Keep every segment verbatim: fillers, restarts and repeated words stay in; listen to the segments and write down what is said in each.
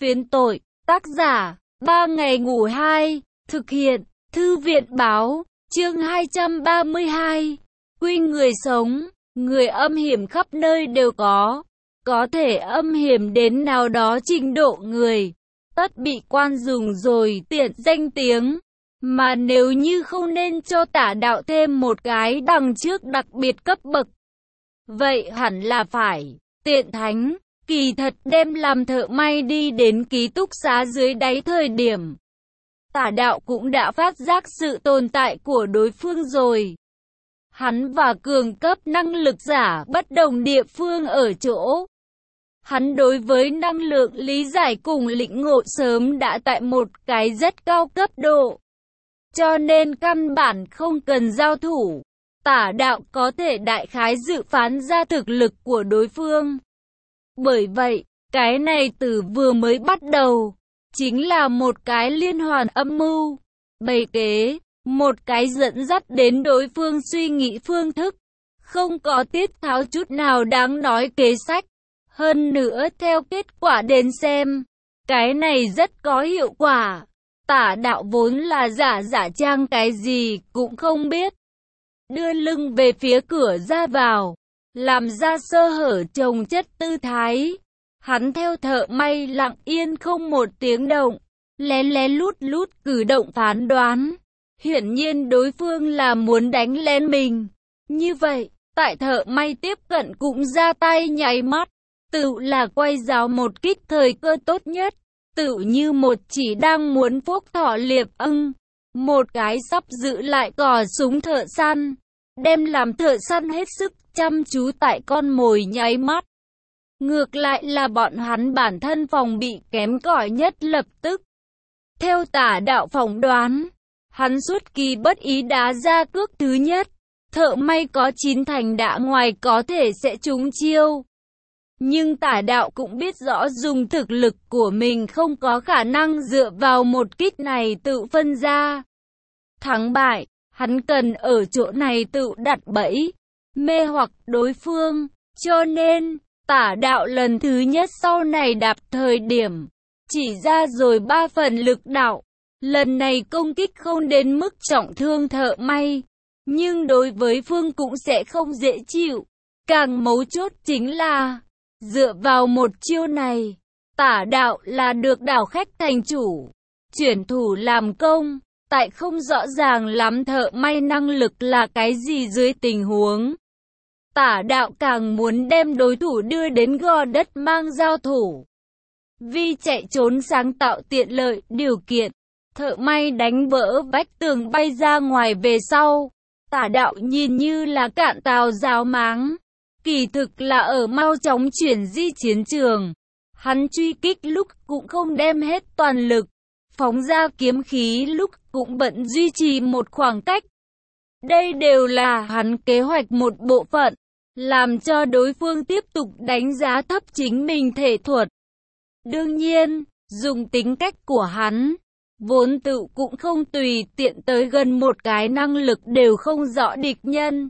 Phiến tội, tác giả, ba ngày ngủ hai, thực hiện, thư viện báo, chương hai trăm ba mươi hai. Quy người sống, người âm hiểm khắp nơi đều có. Có thể âm hiểm đến nào đó trình độ người, tất bị quan dùng rồi tiện danh tiếng. Mà nếu như không nên cho tả đạo thêm một cái đằng trước đặc biệt cấp bậc, vậy hẳn là phải tiện thánh. Kỳ thật đem làm thợ may đi đến ký túc xá dưới đáy thời điểm, tả đạo cũng đã phát giác sự tồn tại của đối phương rồi. Hắn và cường cấp năng lực giả bất đồng địa phương ở chỗ, hắn đối với năng lượng lý giải cùng lĩnh ngộ sớm đã tại một cái rất cao cấp độ, cho nên căn bản không cần giao thủ. Tả đạo có thể đại khái dự phán ra thực lực của đối phương. Bởi vậy, cái này từ vừa mới bắt đầu, chính là một cái liên hoàn âm mưu, bày kế, một cái dẫn dắt đến đối phương suy nghĩ phương thức, không có tiết tháo chút nào đáng nói kế sách. Hơn nữa theo kết quả đến xem, cái này rất có hiệu quả. Tả đạo vốn là giả giả trang cái gì cũng không biết, đưa lưng về phía cửa ra vào, làm ra sơ hở chồng chất tư thái. Hắn theo thợ may lặng yên không một tiếng động, lén lén lút lút cử động phán đoán. Hiển nhiên đối phương là muốn đánh lén mình. Như vậy, tại thợ may tiếp cận cũng ra tay nháy mắt, tự là quay giáo một kích thời cơ tốt nhất. Tự như một chỉ đang muốn phốc thỏ liệp ưng, một cái sắp giữ lại cò súng thợ săn, đem làm thợ săn hết sức chăm chú tại con mồi nháy mắt. Ngược lại là bọn hắn bản thân phòng bị kém cỏi nhất lập tức. Theo tả đạo phỏng đoán, hắn xuất kỳ bất ý đá ra cước thứ nhất, thợ may có chín thành đã ngoài có thể sẽ trúng chiêu. Nhưng tả đạo cũng biết rõ dùng thực lực của mình không có khả năng dựa vào một kích này tự phân ra thắng bại. Hắn cần ở chỗ này tự đặt bẫy, mê hoặc đối phương. Cho nên, tả đạo lần thứ nhất sau này đạp thời điểm, chỉ ra rồi ba phần lực đạo. Lần này công kích không đến mức trọng thương thợ may, nhưng đối với phương cũng sẽ không dễ chịu. Càng mấu chốt chính là, dựa vào một chiêu này, tả đạo là được đảo khách thành chủ, chuyển thủ làm công. Tại không rõ ràng lắm thợ may năng lực là cái gì dưới tình huống, tả đạo càng muốn đem đối thủ đưa đến gò đất mang giao thủ. Vì chạy trốn sáng tạo tiện lợi điều kiện, thợ may đánh vỡ vách tường bay ra ngoài về sau. Tả đạo nhìn như là cạn tàu giáo máng, kỳ thực là ở mau chóng chuyển di chiến trường. Hắn truy kích lúc cũng không đem hết toàn lực, phóng ra kiếm khí lúc cũng bận duy trì một khoảng cách. Đây đều là hắn kế hoạch một bộ phận, làm cho đối phương tiếp tục đánh giá thấp chính mình thể thuật. Đương nhiên, dùng tính cách của hắn, vốn tự cũng không tùy tiện tới gần một cái năng lực đều không rõ địch nhân.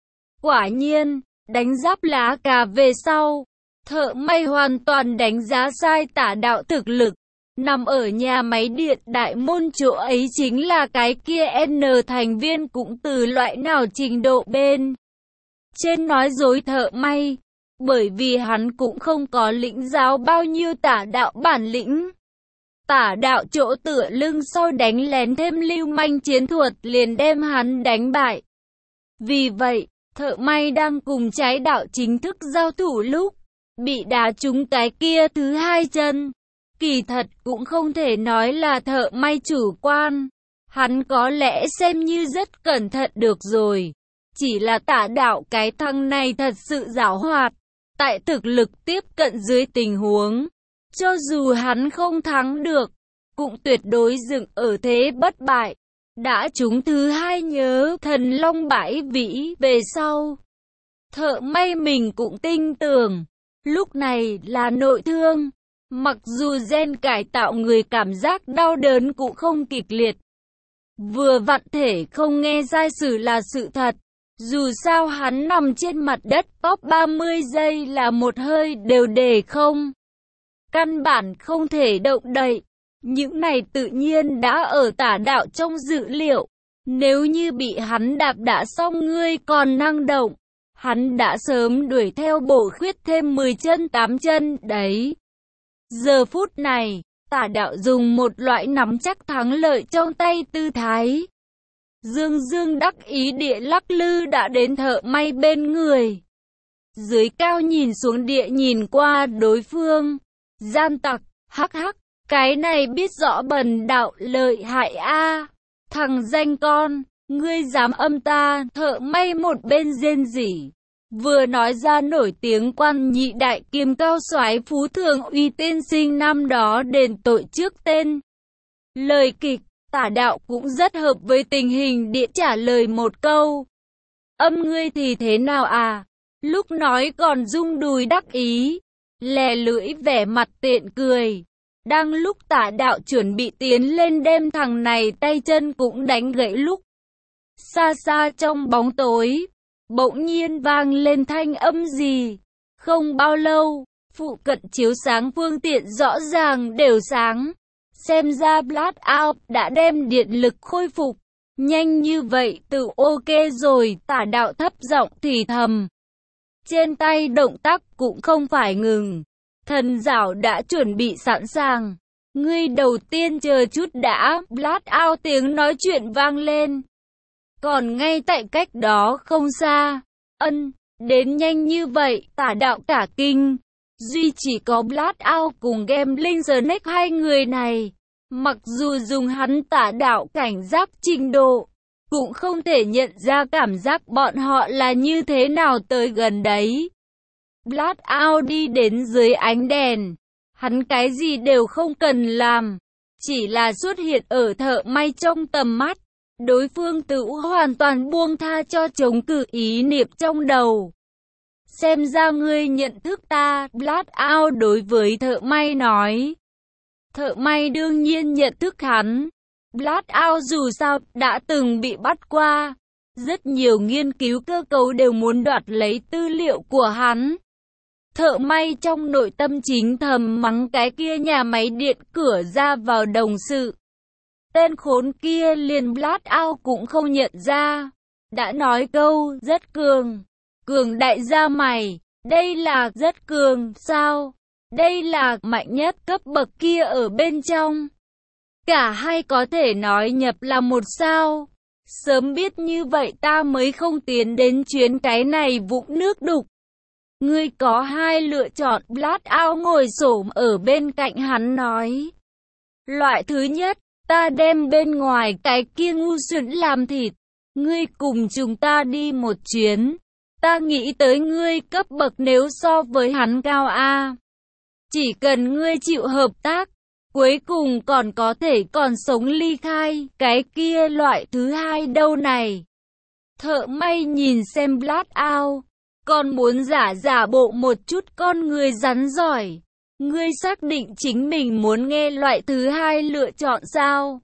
Quả nhiên, đánh giáp lá cà về sau, thợ may hoàn toàn đánh giá sai tả đạo thực lực. Nằm ở nhà máy điện đại môn chỗ ấy chính là cái kia N thành viên cũng từ loại nào trình độ bên trên nói dối thợ may, bởi vì hắn cũng không có lĩnh giáo bao nhiêu tả đạo bản lĩnh. Tả đạo chỗ tựa lưng sau đánh lén thêm lưu manh chiến thuật liền đem hắn đánh bại. Vì vậy, thợ may đang cùng trái đạo chính thức giao thủ lúc bị đá trúng cái kia thứ hai chân. Kỳ thật cũng không thể nói là thợ may chủ quan, hắn có lẽ xem như rất cẩn thận được rồi. Chỉ là tả đạo cái thằng này thật sự giảo hoạt, tại thực lực tiếp cận dưới tình huống, cho dù hắn không thắng được, cũng tuyệt đối dựng ở thế bất bại. Đã trúng thứ hai nhớ thần long bãi vĩ về sau, thợ may mình cũng tin tưởng, lúc này là nội thương. Mặc dù gen cải tạo người cảm giác đau đớn cũng không kịch liệt, vừa vặn thể không nghe sai sử là sự thật. Dù sao hắn nằm trên mặt đất top ba mươi giây là một hơi đều đề không. căn bản không thể động đậy. Những này tự nhiên đã ở tả đạo trong dự liệu. Nếu như bị hắn đạp đã xong ngươi còn năng động, hắn đã sớm đuổi theo bổ khuyết thêm mười chân tám chân đấy. Giờ phút này, tả đạo dùng một loại nắm chắc thắng lợi trong tay tư thái. Dương dương đắc ý địa lắc lư đã đến thợ may bên người. Dưới cao nhìn xuống địa nhìn qua đối phương. Gian tặc, hắc hắc, cái này biết rõ bần đạo lợi hại a. Thằng danh con, ngươi dám âm ta, thợ may một bên rên rỉ. Vừa nói ra nổi tiếng quan nhị đại kiêm cao soái phú thường uy tiên sinh năm đó đền tội trước tên. Lời kịch, tả đạo cũng rất hợp với tình hình địa trả lời một câu. Âm ngươi thì thế nào à? Lúc nói còn rung đùi đắc ý, lè lưỡi vẻ mặt tiện cười. Đang lúc tả đạo chuẩn bị tiến lên đem thằng này tay chân cũng đánh gãy lúc. Xa xa trong bóng tối, bỗng nhiên vang lên thanh âm gì. Không bao lâu, phụ cận chiếu sáng phương tiện rõ ràng đều sáng. Xem ra Blackout đã đem điện lực khôi phục. Nhanh như vậy tự ok rồi, tả đạo thấp giọng thì thầm. Trên tay động tác cũng không phải ngừng. Thần giảo đã chuẩn bị sẵn sàng. Ngươi đầu tiên chờ chút đã, Blackout tiếng nói chuyện vang lên. Còn ngay tại cách đó không xa, ân, đến nhanh như vậy, tả đạo cả kinh. Duy chỉ có Blackout cùng Gambling Snake hai người này. Mặc dù dùng hắn tả đạo cảnh giác trình độ, cũng không thể nhận ra cảm giác bọn họ là như thế nào tới gần đấy. Blackout đi đến dưới ánh đèn. Hắn cái gì đều không cần làm. Chỉ là xuất hiện ở thợ may trong tầm mắt. Đối phương tự hoàn toàn buông tha cho chống cự ý niệm trong đầu. Xem ra ngươi nhận thức ta, Blackout đối với thợ may nói. Thợ may đương nhiên nhận thức hắn. Blackout dù sao đã từng bị bắt qua. Rất nhiều nghiên cứu cơ cấu đều muốn đoạt lấy tư liệu của hắn. Thợ may trong nội tâm chính thầm mắng cái kia nhà máy điện cửa ra vào đồng sự. Tên khốn kia liền Blackout cũng không nhận ra. Đã nói câu rất cường. Cường đại gia mày. Đây là rất cường sao? Đây là mạnh nhất cấp bậc kia ở bên trong. Cả hai có thể nói nhập là một sao. Sớm biết như vậy ta mới không tiến đến chuyến cái này vũng nước đục. Ngươi có hai lựa chọn, Blackout ngồi xổm ở bên cạnh hắn nói. Loại thứ nhất, ta đem bên ngoài cái kia ngu xuẩn làm thịt. Ngươi cùng chúng ta đi một chuyến. Ta nghĩ tới ngươi cấp bậc nếu so với hắn cao a. Chỉ cần ngươi chịu hợp tác, cuối cùng còn có thể còn sống ly khai. Cái kia loại thứ hai đâu này. Thợ may nhìn xem Blackout. Còn muốn giả giả bộ một chút con người rắn giỏi. Ngươi xác định chính mình muốn nghe loại thứ hai lựa chọn sao?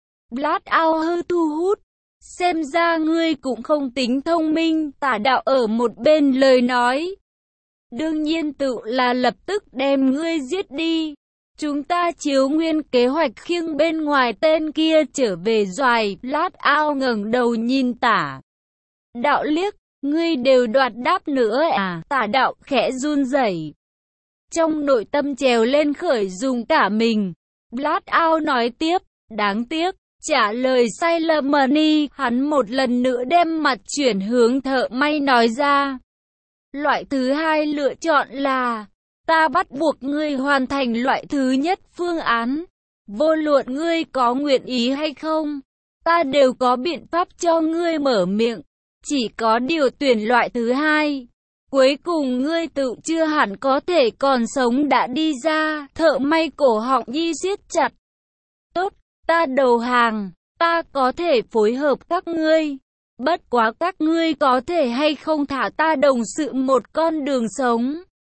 Blackout hơi thu hút. Xem ra ngươi cũng không tính thông minh, tả đạo ở một bên lời nói. Đương nhiên tự là lập tức đem ngươi giết đi. Chúng ta chiếu nguyên kế hoạch khiêng bên ngoài tên kia trở về doài. Blackout ngẩng đầu nhìn tả đạo liếc. Ngươi đều đoạt đáp nữa à? Tả đạo khẽ run rẩy. Trong nội tâm trèo lên khởi dùng cả mình. Blackout nói tiếp, đáng tiếc, trả lời sai lầm money, hắn một lần nữa đem mặt chuyển hướng thợ may nói ra. Loại thứ hai lựa chọn là, ta bắt buộc ngươi hoàn thành loại thứ nhất phương án. Vô luận ngươi có nguyện ý hay không, ta đều có biện pháp cho ngươi mở miệng. Chỉ có điều tuyển loại thứ hai. Cuối cùng ngươi tự chưa hẳn có thể còn sống đã đi ra. Thợ may cổ họng Nhi siết chặt. Tốt, ta đầu hàng. Ta có thể phối hợp các ngươi. Bất quá các ngươi có thể hay không thả ta đồng sự một con đường sống.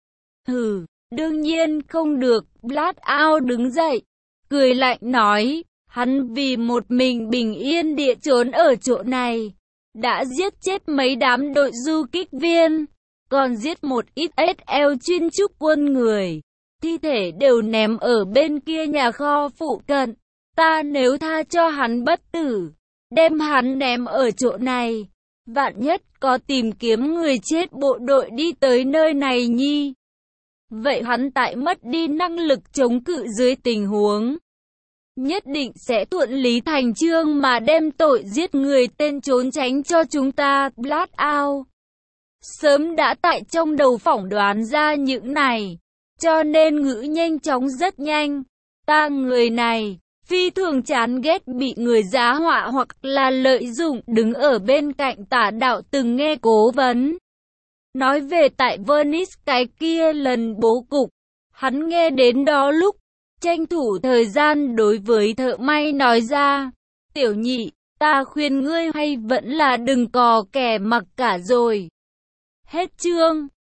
Hừ, đương nhiên không được. Blackout đứng dậy, cười lạnh nói. Hắn vì một mình bình yên địa trốn ở chỗ này. Đã giết chết mấy đám đội du kích viên, còn giết một ít ét lờ chuyên trúc quân người. thi thể đều ném ở bên kia nhà kho phụ cận. Ta nếu tha cho hắn bất tử, đem hắn ném ở chỗ này, vạn nhất có tìm kiếm người chết bộ đội đi tới nơi này nhi. Vậy hắn tại mất đi năng lực chống cự dưới tình huống, nhất định sẽ thuận lý thành chương mà đem tội giết người tên trốn tránh cho chúng ta blot out. Sớm đã tại trong đầu phỏng đoán ra những này, cho nên ngữ nhanh chóng rất nhanh. Ta người này, phi thường chán ghét bị người giá họa hoặc là lợi dụng. Đứng ở bên cạnh Tả Đạo từng nghe cố vấn nói về tại Venice cái kia lần bố cục. Hắn nghe đến đó lúc, tranh thủ thời gian đối với thợ may nói ra, tiểu nhị, ta khuyên ngươi hay vẫn là đừng cò kẻ mặc cả rồi. Hết chương.